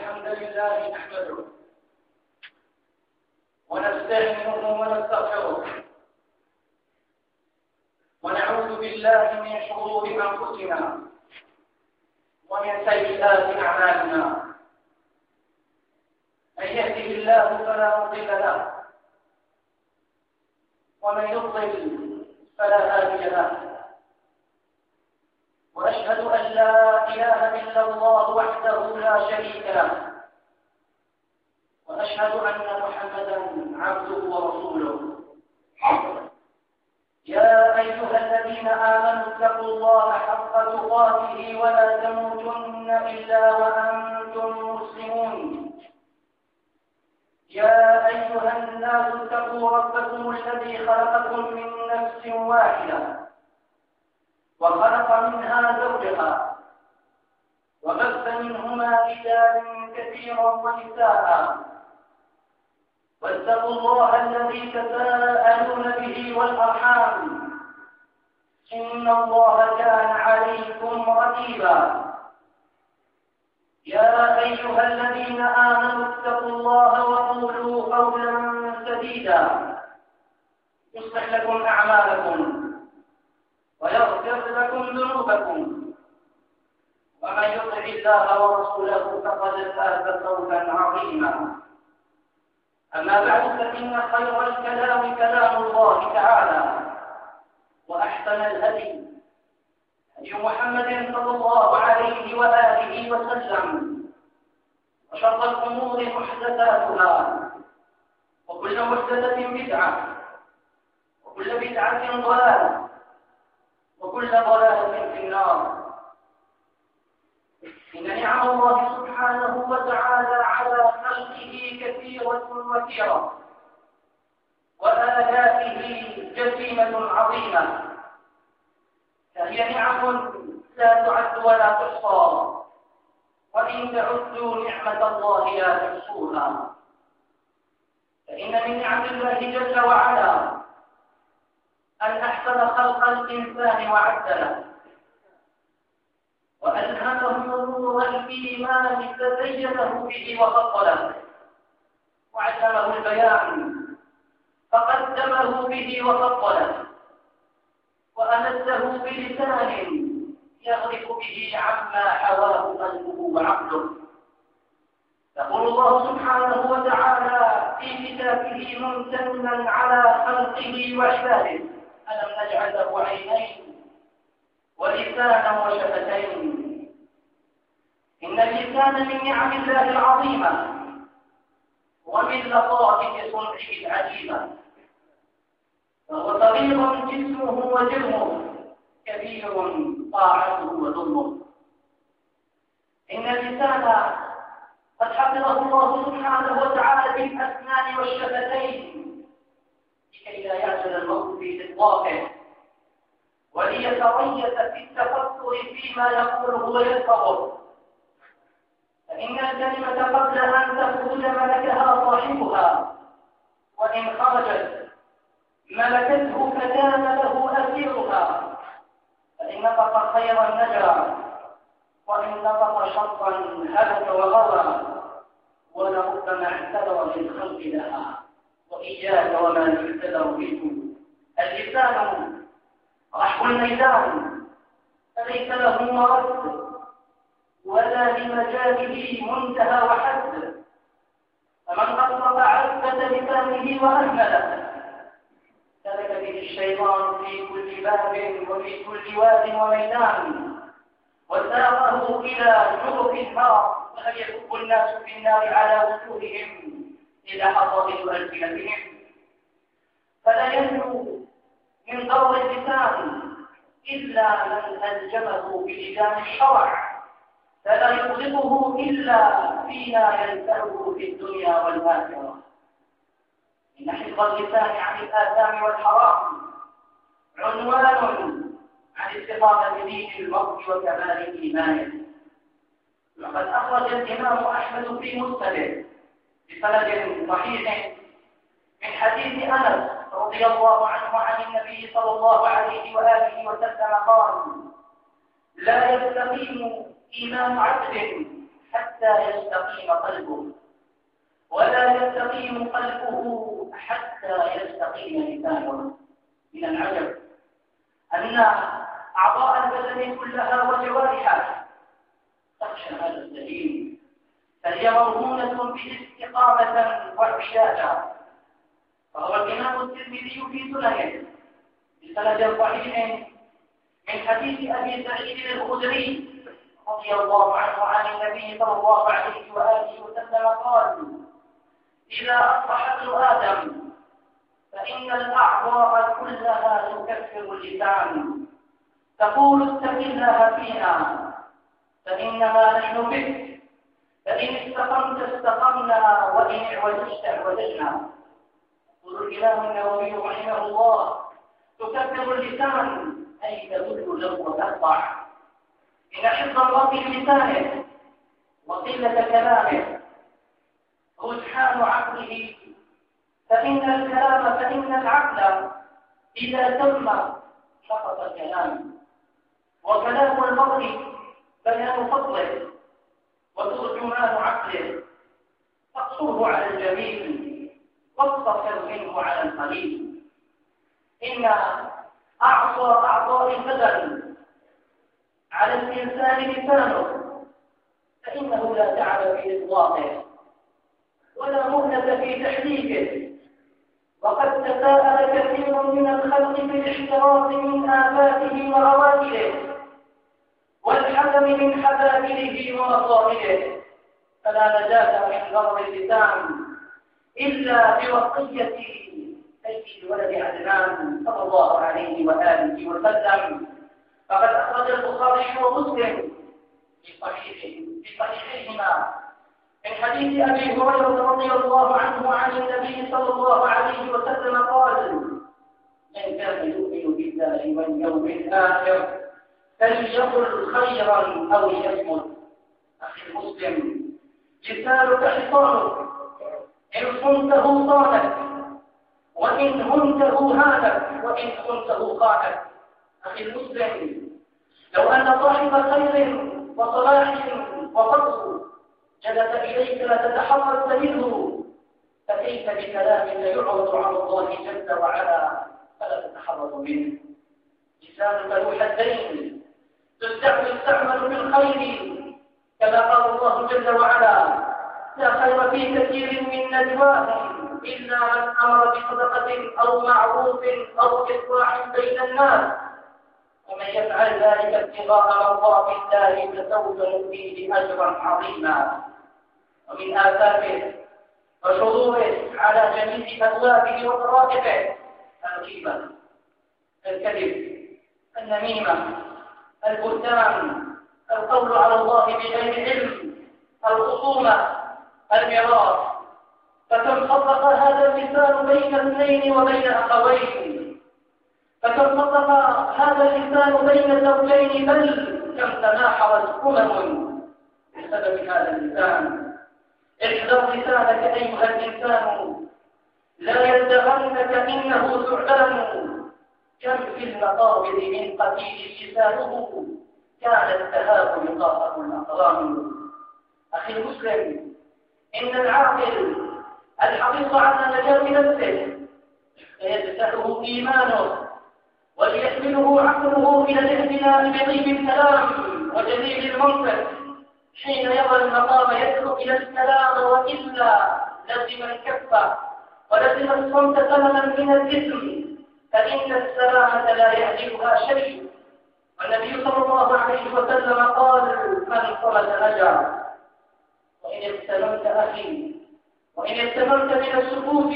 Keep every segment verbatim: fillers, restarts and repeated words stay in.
الحمد لله نحمده ونستعينه ونستغفره ونعوذ بالله من شرور أنفسنا ومن سيئات أعمالنا. من يهده الله فلا مضل له ومن يضلل فلا هادي له، وأشهد أن لا إله إلا الله وحده لا شريك له، وأشهد أن محمدا عبده ورسوله. يا أيها الذين آمنوا اتقوا الله حق تقاته ولا تموتن إلا وأنتم مسلمون. يا أيها الناس اتقوا ربكم الذي خلقكم من نفس واحدة وخلق منها زوجها وبث منهما رجالا كثيرا ونساء، واتقوا الله الذي تساءلون به والأرحام إن الله كان عليكم رقيبا. يا أيها الذين آمنوا اتقوا الله وقولوا قولا سديدا يصلح لكم أعمالكم ويغفر لكم ذنوبكم، ومن يطع الله ورسوله فقد فاز فوزا عظيما. أما بعد، فإن خير الكلام كلام الله تعالى، وأحسن الهدي هدي محمد صلى الله عليه وآله وسلم، وشر الأمور محدثاتها، وكل محدثة بدعة، وكل بدعة ضلالة، وكل ضلالة في النار. إن نعم الله سبحانه وتعالى على خلقه كثيرة وكثيرة، وآلائه جسيمة عظيمة، فهي نعم لا تعد ولا تحصى، وإن تعدوا نعمة الله لا تحصوها. فإن من نعم الله جل وعلا أن أحسن خلق الإنسان وعدله، وألهمه نور الإيمان تزينه به وفضله، وعلمه البيان فقدمه به وفضله، وأمده بلسان يغرق به عما حواه قلبه وعقله. يقول الله سبحانه وتعالى في كتابه ممتنا على خلقه وعباده: ألم نجعل له عينين ولسانا وشفتين. إن اللسان من نعم الله العظيمة ومن لطائف صنعه العجيبة، فهو صغير جسمه وجرمه، كبير طاعته وظلمه. إن اللسان قد حفظه الله سبحانه وتعالى بالأسنان والشفتين لكي لا يعجل الموت في إطلاقه، وليتريث في التفكر فيما يقوله ويلفظه. فإن الكلمة قبل أن تخرج ملكها صاحبها، وإن خرجت ملكته فكان له أسيرها. فإن نطق خيرا نجا، وإن نطق شرا هلك وغوى، ولربما اعتذر بالخلق لها. وإياك وما يعتذر به. اللسان رحب الميدان، فليس له مرد ولا لمجاله منتهى وحد. فمن أطلق عزة لسانه وأهمله سلك به الشيطان في كل باب وفي كل واد وميدان، وساقه إلى جرف النار، وهل يكب الناس في النار على وجوههم إلى حصائد ألسنتهم. فلا ينجو من ضر اللسان إلا من ألجمه بلجام الشرع، فلا يطلقه إلا فيما ينفعه في الدنيا والآخرة. إن حفظ اللسان عن الآثام والحرام عنوان عن استقامة دين المرء وكمال إيمانه. لقد أخرج الإمام أحمد في مسنده بسند صحيح من حديث أنس رضي الله عنه عن النبي صلى الله عليه وآله وسلم قال: لا يستقيم إيمان عبد حتى يستقيم قلبه، ولا يستقيم قلبه حتى يستقيم لسانه. من العجب أن أعضاء البدن كلها وجوارحها تخشى هذا الدليل، فهي مرهونة به استقامة واعتيادا. فهو الإمام الترمذي في سننه بسند صحيح من حديث أبي سعيد الخدري رضي الله عنه عن النبي صلى الله عليه وآله وسلم قال: إذا أصبح ابن آدم فإن الأعضاء كلها تكفر اللسان، تقول اتق الله فينا فإنما نحن بك، فإن استقمت استقمنا وإن اعوججت اعوججنا. يقول الإمام النووي رحمه الله: تكفر اللسان أي تدل له وتخضع. إن حفظ المرء لسانه وقلة كلامه رجحان عقله، فإن الكلام فإن العقل إذا تم سقط الكلام، وكلام المرء بيان فضله وترجمان عقله، تقصره على الجميل واقتصر منه على القليل. إن أعصى أعضاء البدن على الإنسان لسانه، فإنه لا تعب في إطلاقه ولا مهلة في تحريكه، وقد تساءل كثير من الخلق في الاحتراز من آفاته وعوائله والحذر من حبابله ومصائله، فلا نجاة من ضرر اللسان إلا بوصية سيد ولد عدنان صلى الله عليه وآله وسلم. فقد أخرج البخاري ومسلم في صحيحه في صحيحيهما من حديث أبي هريرة رضي الله عنه عن النبي صلى الله عليه وسلم قال: من كان يؤمن بالله واليوم الآخر فليقل خيرا أو ليصمت. أخي المسلم، لسانك حصانك، إن صنته صانك، وإن هنته هانك، وإن خنته خانك. أخي المسلم، لو أن صاحب خير وصلاح وفضل جلس إليك لتتحرك منه، فكيف بكلام يعرض على الله جل وعلا فلا تتحرك منه؟ لسانك ذو حدين، تستعمل في الخير كما قال الله جل وعلا: لا خير في كثير من نجواهم إلا من أمر بصدقة أو معروف أو إصلاح بين الناس، ومن يفعل ذلك ابتغاء مرضات الله فسوف نؤتيه أجرا عظيما. ومن آفاته وشروره على جميع أبوابه وطرائقه الغيبة، الكذب، النميمة، البهتان، القول على الله بغير علم، الخصومة، الميراث. فكم فرق هذا اللسان بين اثنين وبين أخوين، فكم فرق هذا اللسان بين زوجين، بل كم تناحرت أمم بسبب هذا اللسان. احذر لسانك أيها الإنسان، لا يلدغنك إنه ثعبان. كم في المقابر من قتيل لسانه كانت تهاب لقاءه الأقران. أخي المسلم، إن العاقل الحريص على نجاة نفسه فيدفعه إيمانه وليحمله عقله إلى الاهتمام بطيب الكلام وجميل المنطق حين يرى المقام يدعو إلى الكلام، وإلا لزم الكف ولزم الصمت ثمنا من الإثم، فإن السلامة لا يعجبها شيء. والنبي صلى الله عليه وسلم قال: من صمت نجا. وإن اغتنمت أخي، وإن اغتنمت من السكوت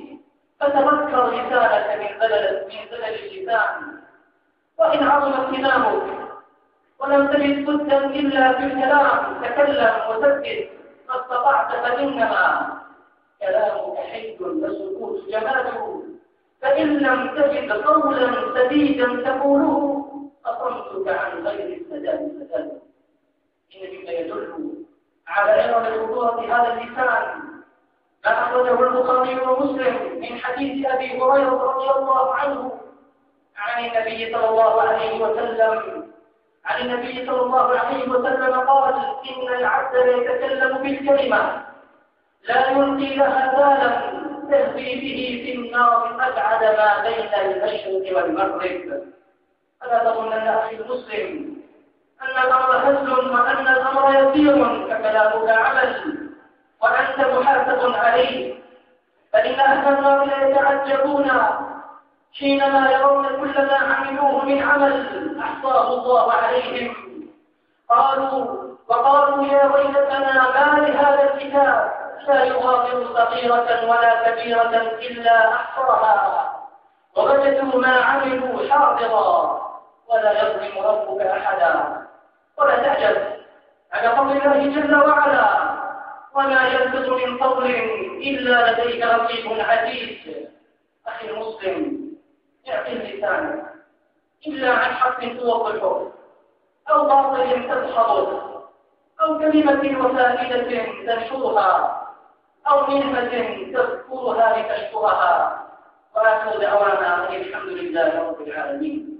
فتذكر لسانك من زلل من زلل اللسان. وإن عظم اغتنامك ولم تجد بدا إلا بالكلام تكلم وسدد ما استطعت، فإنما كلامك حي والسكوت جماله. فإن لم تجد قولا سديدا تقوله أصمتك عن غير السداد سداد. إن مما يدل على علم خطورة هذا اللسان ما أخرجه البخاري ومسلم من حديث أبي هريرة رضي الله عنه عن النبي صلى الله عليه وسلم عن النبي صلى الله عليه وسلم قال: إن العبد يتكلم بالكلمة لا يلقي لها بالا تهوي به في النار أبعد ما بين المشرق والمغرب. فلا تظنن أخي المسلم أن الأمر هزل وأن الأمر يسير فكلامك عمل وأنت محاسب عليه، فإن أهل النار يتعجبون حينما يرون كل ما عملوه من عمل أحصاه الله عليهم. قالوا وقالوا: يا ويلتنا ما لهذا الكتاب لا يغادر صغيرة ولا كبيرة إلا أحصاها ووجدوا ما عملوا حاضرا ولا يظلم ربك أحدا. ولا تعجب على قول الله جل وعلا: وما يلفظ من قول إلا لديك رقيب عتيد. أخي المسلم، اعقل لسانك إلا عن حق توضحه أو باطل تدحضه أو كلمة وفائدة تنشرها أو نعمة تذكرها لتشكرها. وآخر دعوانا أن الحمد لله رب العالمين.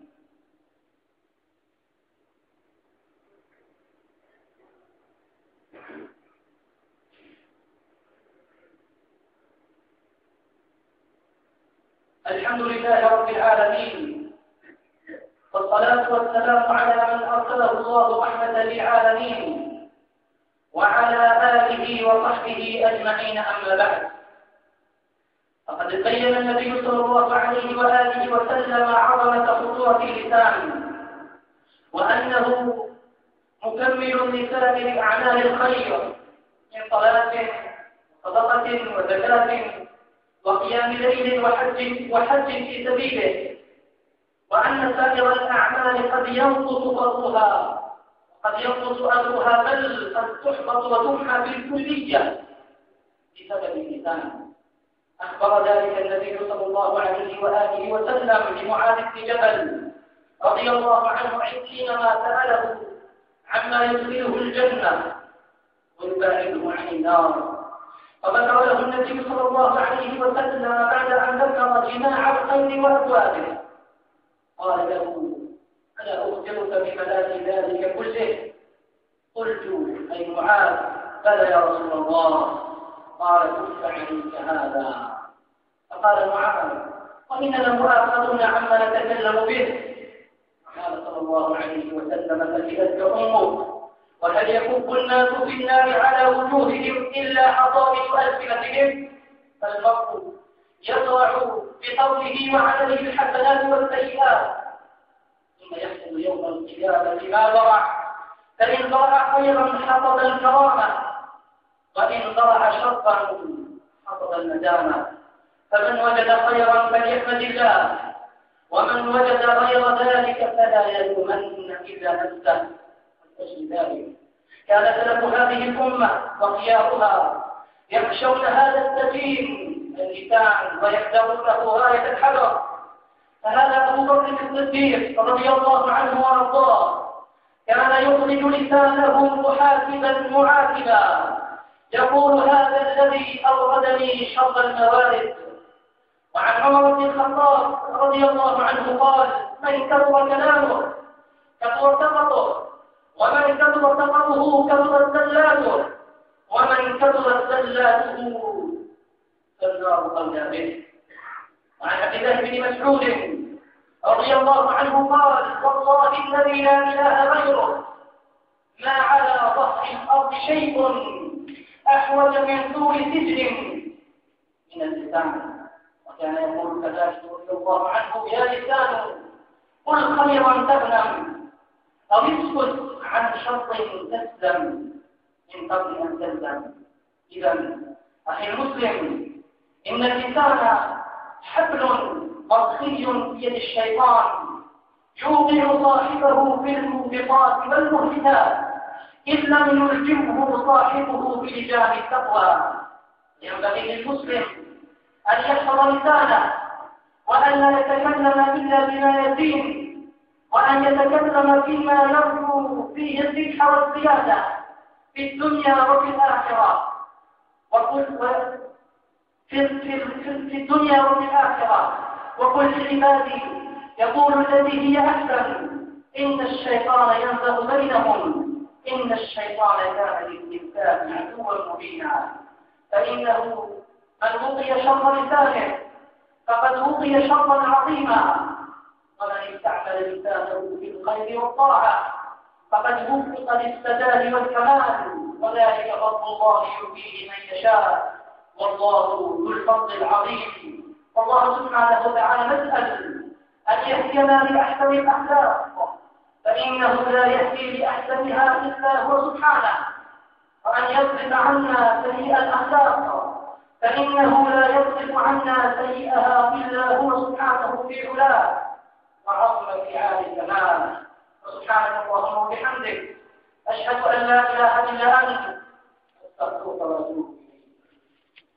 الحمد لله رب العالمين، والصلاة والسلام على من أرسله الله رحمة للعالمين وعلى آله وصحبه أجمعين. أما بعد، فقد بين النبي صلى الله عليه وآله وسلم عظمة خطورة اللسان، وأنه مكمل لسائر أعمال الخير من صلاة وصدقة وزكاة وقيام ليل وحج وحج في سبيله، وأن سائر الأعمال قد ينقص فضلها قد ينقص أجرها بل قد تحبط وتمحى بالكلية بسبب اللسان. أخبر ذلك النبي صلى الله عليه وآله وسلم لمعاذ بن جبل رضي الله عنه حينما سأله عما يدخله الجنة ويباعده عن النار، فذكر له النبي صلى الله عليه وسلم بعد أن ذكر جماع الخير وأبوابه قال له: ألا أخبرك بملاذ ذلك كله؟ قلت: أي معاذ؟ بلى يا رسول الله. قال: كف عنك هذا. فقال معاذ: وإننا لمؤاخذون عما نتكلم به. قال صلى الله عليه وسلم: فكذبت أمك. وهل يكب الناس في النار على وجوههم إلا حصائد ألسنتهم؟ فالمرء يطلع بقوله وعمله الحسنات والسيئات، ثم يحصل يوم القيامة ما ضرع، فإن ضرع خيرا حصد الكرامة، وإن ضرع شرا حصد الندامة. فمن وجد خيرا فليحمد الله، ومن وجد غير ذلك فلا يلومن إلا نفسه. أجل ذلك كان سلف هذه الأمة وخيارها يخشون هذا السفين اللسان ويحذرونه غاية الحذر. فهذا أبو بكر الصديق رضي الله عنه وأرضاه كان يخرج لسانه محاسبا معاتبا يقول: هذا الذي أوردني شر الموارد. وعن عمر بن الخطاب رضي الله عنه قال: من كثر كلامه كثر سقطه، ومن كثر سقطه كثرت زلاته، ومن كثرت زلاته فالنار أولى به. وعن عبد الله بن مسعود رضي الله عنه قال: والله الذي لا إله غيره ما على ظهر الأرض شيء أحوج من طول سجن من اللسان. وكان يقول كذلك رضي الله عنه: يا لسان قل خيرا تغنم، أو اسكت عن شر تسلم من قبل أن تسلم. إذا أخي المسلم، إن اللسان حبل مرخي بيد الشيطان يوقع صاحبه في الموبقات والمهلكات إن لم يلجمه صاحبه بلجام التقوى. ينبغي للمسلم أن يحفظ لسانه، وأن لا يتكلم إلا بما يدين، وأن يتكلم فيما يرجو فيه الربح والزيادة في الدنيا وفي الآخرة، وقل في, في, في الدنيا وفي الآخرة. وقل لعبادي يقول الذي هي أحسن إن الشيطان ينزغ بينهم إن الشيطان كان للإنسان عدوا مبينا. فإنه من وقي شر لسانه فقد وقي شرا عظيما، ومن استعمل لسانه في الخير والطاعة فقد وفق للسداد والكمال، وذلك فضل الله يؤتيه من يشاء، والله ذو الفضل العظيم. والله سبحانه وتعالى نسأل أن يهدينا لأحسن الأخلاق، فإنه لا يهدي لأحسنها إلا هو سبحانه، وأن يصرف عنا سيئ الأخلاق، فإنه لا يصرف عنا سيئها إلا هو سبحانه في علاه وعظم في عالي كماله. وسبحانك اللهم وبحمدك أشهد أن لا إله إلا أنت أستغفرك وأتوب